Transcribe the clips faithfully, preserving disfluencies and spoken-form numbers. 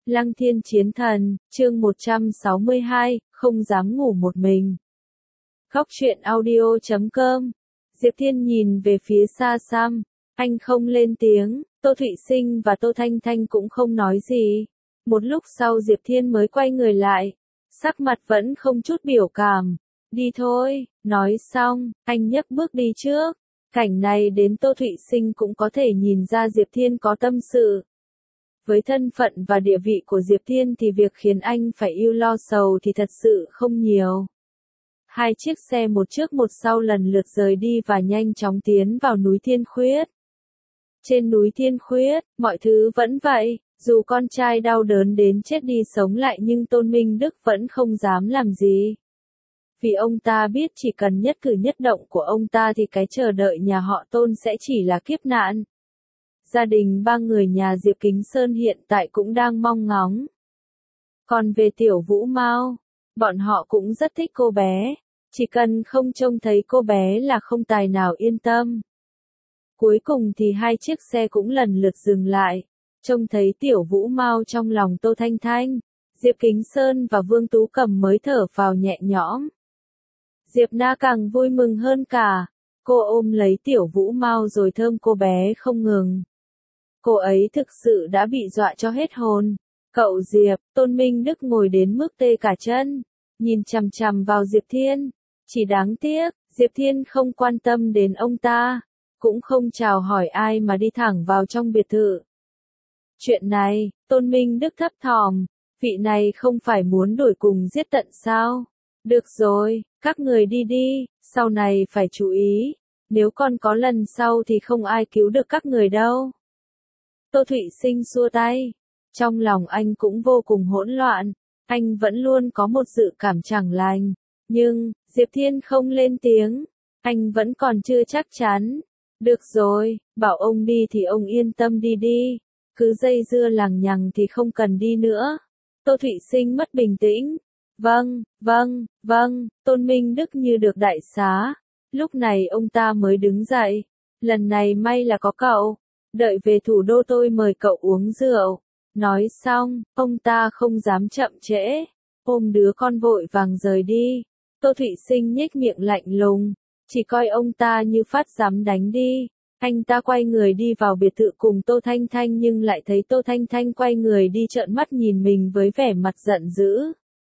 Lăng Thiên Chiến Thần, chương một trăm sáu mươi hai, không dám ngủ một mình. Góc truyện audio chấm com. Diệp Thiên nhìn về phía xa xăm, anh không lên tiếng, Tô Thụy Sinh và Tô Thanh Thanh cũng không nói gì. Một lúc sau Diệp Thiên mới quay người lại, sắc mặt vẫn không chút biểu cảm. Đi thôi, nói xong, anh nhấc bước đi trước. Cảnh này đến Tô Thụy Sinh cũng có thể nhìn ra Diệp Thiên có tâm sự. Với thân phận và địa vị của Diệp Thiên thì việc khiến anh phải ưu lo sầu thì thật sự không nhiều. Hai chiếc xe một trước một sau lần lượt rời đi và nhanh chóng tiến vào núi Thiên Khuyết. Trên núi Thiên Khuyết, mọi thứ vẫn vậy, dù con trai đau đớn đến chết đi sống lại nhưng Tôn Minh Đức vẫn không dám làm gì. Vì ông ta biết chỉ cần nhất cử nhất động của ông ta thì cái chờ đợi nhà họ Tôn sẽ chỉ là kiếp nạn. Gia đình ba người nhà Diệp Kính Sơn hiện tại cũng đang mong ngóng. Còn về Tiểu Vũ Mao, bọn họ cũng rất thích cô bé, chỉ cần không trông thấy cô bé là không tài nào yên tâm. Cuối cùng thì hai chiếc xe cũng lần lượt dừng lại, trông thấy Tiểu Vũ Mao trong lòng Tô Thanh Thanh, Diệp Kính Sơn và Vương Tú Cầm mới thở phào nhẹ nhõm. Diệp Na càng vui mừng hơn cả, cô ôm lấy Tiểu Vũ Mao rồi thơm cô bé không ngừng. Cô ấy thực sự đã bị dọa cho hết hồn. Cậu Diệp, Tôn Minh Đức ngồi đến mức tê cả chân, nhìn chằm chằm vào Diệp Thiên. Chỉ đáng tiếc, Diệp Thiên không quan tâm đến ông ta, cũng không chào hỏi ai mà đi thẳng vào trong biệt thự. Chuyện này, Tôn Minh Đức thấp thỏm, vị này không phải muốn đuổi cùng giết tận sao? Được rồi, các người đi đi, sau này phải chú ý, nếu còn có lần sau thì không ai cứu được các người đâu. Tô Thụy Sinh xua tay, trong lòng anh cũng vô cùng hỗn loạn, anh vẫn luôn có một dự cảm chẳng lành, nhưng, Diệp Thiên không lên tiếng, anh vẫn còn chưa chắc chắn. Được rồi, bảo ông đi thì ông yên tâm đi đi, cứ dây dưa lằng nhằng thì không cần đi nữa. Tô Thụy Sinh mất bình tĩnh. Vâng, vâng, vâng, Tôn Minh Đức như được đại xá. Lúc này ông ta mới đứng dậy. Lần này may là có cậu. Đợi về thủ đô tôi mời cậu uống rượu. Nói xong, ông ta không dám chậm trễ. Ôm đứa con vội vàng rời đi. Tô Thụy Sinh nhếch miệng lạnh lùng. Chỉ coi ông ta như phát dám đánh đi. Anh ta quay người đi vào biệt thự cùng Tô Thanh Thanh nhưng lại thấy Tô Thanh Thanh quay người đi trợn mắt nhìn mình với vẻ mặt giận dữ.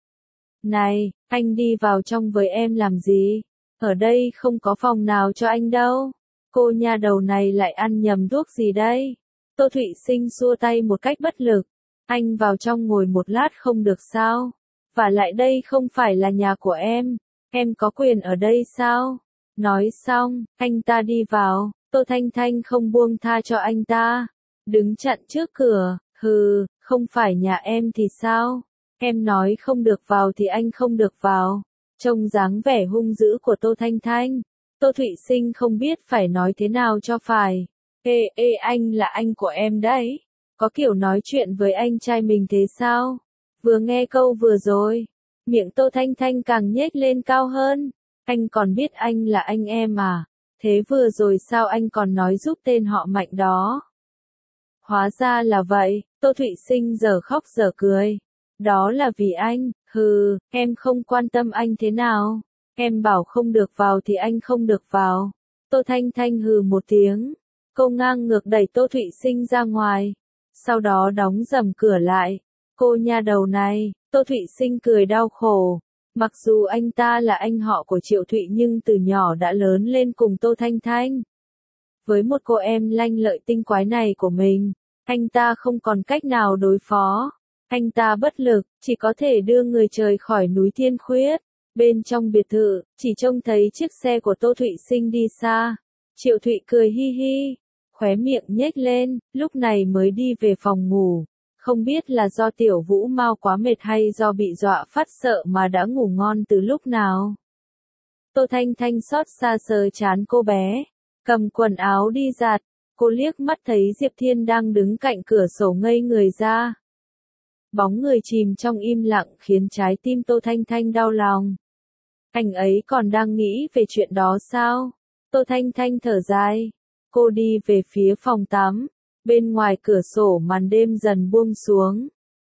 Này, anh đi vào trong với em làm gì? Ở đây không có phòng nào cho anh đâu. Cô nha đầu này lại ăn nhầm thuốc gì đây? Tô Thụy Sinh xua tay một cách bất lực. Anh vào trong ngồi một lát không được sao? Và lại đây không phải là nhà của em. Em có quyền ở đây sao? Nói xong, anh ta đi vào. Tô Thanh Thanh không buông tha cho anh ta. Đứng chặn trước cửa. Hừ, không phải nhà em thì sao? Em nói không được vào thì anh không được vào. Trông dáng vẻ hung dữ của Tô Thanh Thanh. Tô Thụy Sinh không biết phải nói thế nào cho phải. Ê, ê anh là anh của em đấy. Có kiểu nói chuyện với anh trai mình thế sao? Vừa nghe câu vừa rồi, miệng Tô Thanh Thanh càng nhếch lên cao hơn. Anh còn biết anh là anh em à? Thế vừa rồi sao anh còn nói giúp tên họ Mạnh đó? Hóa ra là vậy, Tô Thụy Sinh giờ khóc giờ cười. Đó là vì anh, hừ, em không quan tâm anh thế nào. Em bảo không được vào thì anh không được vào. Tô Thanh Thanh hừ một tiếng. Cô ngang ngược đẩy Tô Thụy Sinh ra ngoài. Sau đó đóng rầm cửa lại. Cô nha đầu này, Tô Thụy Sinh cười đau khổ. Mặc dù anh ta là anh họ của Triệu Thụy nhưng từ nhỏ đã lớn lên cùng Tô Thanh Thanh. Với một cô em lanh lợi tinh quái này của mình, anh ta không còn cách nào đối phó. Anh ta bất lực, chỉ có thể đưa người trời khỏi núi Thiên Khuyết. Bên trong biệt thự, chỉ trông thấy chiếc xe của Tô Thụy Sinh đi xa. Triệu Thụy cười hi hi, khóe miệng nhếch lên, lúc này mới đi về phòng ngủ. Không biết là do Tiểu Vũ Mao quá mệt hay do bị dọa phát sợ mà đã ngủ ngon từ lúc nào. Tô Thanh Thanh xót xa sờ chán cô bé, cầm quần áo đi giặt. Cô liếc mắt thấy Diệp Thiên đang đứng cạnh cửa sổ ngây người ra. Bóng người chìm trong im lặng khiến trái tim Tô Thanh Thanh đau lòng. Anh ấy còn đang nghĩ về chuyện đó sao? Tô Thanh Thanh thở dài. Cô đi về phía phòng tắm. Bên ngoài cửa sổ màn đêm dần buông xuống.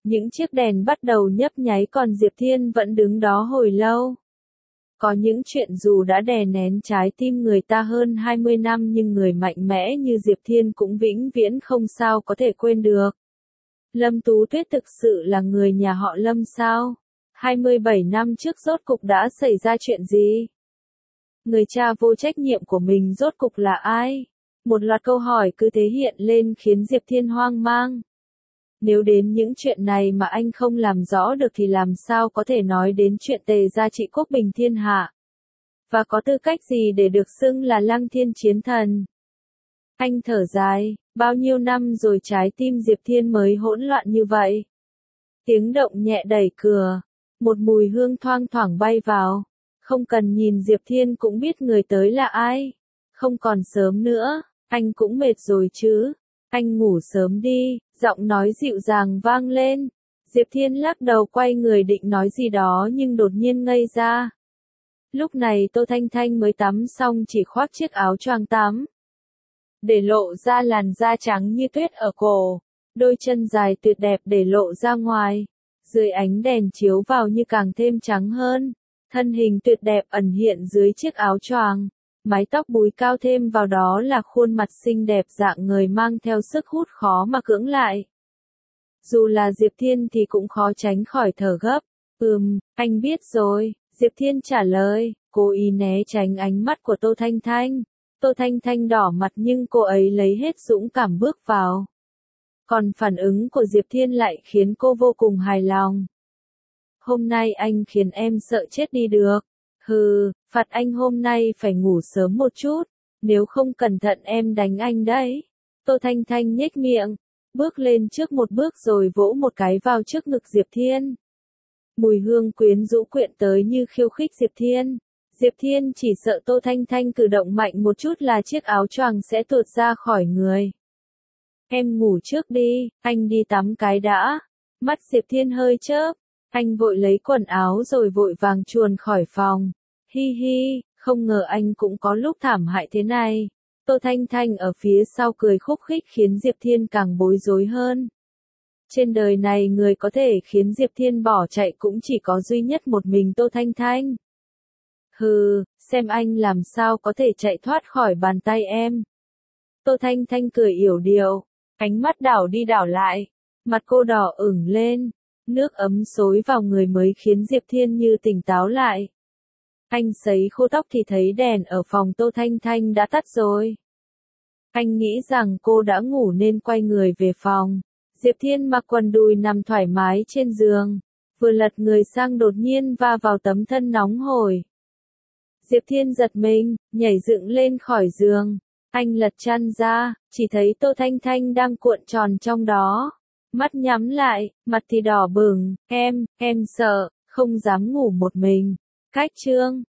Những chiếc đèn bắt đầu nhấp nháy còn Diệp Thiên vẫn đứng đó hồi lâu. Có những chuyện dù đã đè nén trái tim người ta hơn hai mươi năm nhưng người mạnh mẽ như Diệp Thiên cũng vĩnh viễn không sao có thể quên được. Lâm Tú Tuyết thực sự là người nhà họ Lâm sao? hai mươi bảy năm trước rốt cục đã xảy ra chuyện gì? Người cha vô trách nhiệm của mình rốt cục là ai? Một loạt câu hỏi cứ thế hiện lên khiến Diệp Thiên hoang mang. Nếu đến những chuyện này mà anh không làm rõ được thì làm sao có thể nói đến chuyện Tề gia trị quốc bình thiên hạ? Và có tư cách gì để được xưng là Lăng Thiên chiến thần? Anh thở dài, bao nhiêu năm rồi trái tim Diệp Thiên mới hỗn loạn như vậy? Tiếng động nhẹ đẩy cửa, một mùi hương thoang thoảng bay vào. Không cần nhìn Diệp Thiên cũng biết người tới là ai. Không còn sớm nữa, anh cũng mệt rồi chứ. Anh ngủ sớm đi, giọng nói dịu dàng vang lên. Diệp Thiên lắc đầu quay người định nói gì đó nhưng đột nhiên ngây ra. Lúc này Tô Thanh Thanh mới tắm xong chỉ khoác chiếc áo choàng tắm, để lộ ra làn da trắng như tuyết ở cổ, đôi chân dài tuyệt đẹp để lộ ra ngoài. Dưới ánh đèn chiếu vào như càng thêm trắng hơn. Thân hình tuyệt đẹp ẩn hiện dưới chiếc áo choàng, mái tóc búi cao thêm vào đó là khuôn mặt xinh đẹp dạng người mang theo sức hút khó mà cưỡng lại. Dù là Diệp Thiên thì cũng khó tránh khỏi thở gấp. Ừm, anh biết rồi, Diệp Thiên trả lời, cố ý né tránh ánh mắt của Tô Thanh Thanh. Tô Thanh Thanh đỏ mặt nhưng cô ấy lấy hết dũng cảm bước vào. Còn phản ứng của Diệp Thiên lại khiến cô vô cùng hài lòng. Hôm nay anh khiến em sợ chết đi được. Hừ, phạt anh hôm nay phải ngủ sớm một chút, nếu không cẩn thận em đánh anh đấy. Tô Thanh Thanh nhếch miệng, bước lên trước một bước rồi vỗ một cái vào trước ngực Diệp Thiên. Mùi hương quyến rũ quyện tới như khiêu khích Diệp Thiên. Diệp Thiên chỉ sợ Tô Thanh Thanh cử động mạnh một chút là chiếc áo choàng sẽ tuột ra khỏi người. Em ngủ trước đi, anh đi tắm cái đã. Mắt Diệp Thiên hơi chớp. Anh vội lấy quần áo rồi vội vàng chuồn khỏi phòng. Hi hi, không ngờ anh cũng có lúc thảm hại thế này. Tô Thanh Thanh ở phía sau cười khúc khích khiến Diệp Thiên càng bối rối hơn. Trên đời này người có thể khiến Diệp Thiên bỏ chạy cũng chỉ có duy nhất một mình Tô Thanh Thanh. Hừ, xem anh làm sao có thể chạy thoát khỏi bàn tay em. Tô Thanh Thanh cười yểu điệu, ánh mắt đảo đi đảo lại, mặt cô đỏ ửng lên. Nước ấm xối vào người mới khiến Diệp Thiên như tỉnh táo lại. Anh sấy khô tóc thì thấy đèn ở phòng Tô Thanh Thanh đã tắt rồi. Anh nghĩ rằng cô đã ngủ nên quay người về phòng. Diệp Thiên mặc quần đùi nằm thoải mái trên giường. Vừa lật người sang đột nhiên va vào tấm thân nóng hổi. Diệp Thiên giật mình, nhảy dựng lên khỏi giường. Anh lật chăn ra, chỉ thấy Tô Thanh Thanh đang cuộn tròn trong đó. Mắt nhắm lại, mặt thì đỏ bừng, em, em sợ, không dám ngủ một mình. Cách chương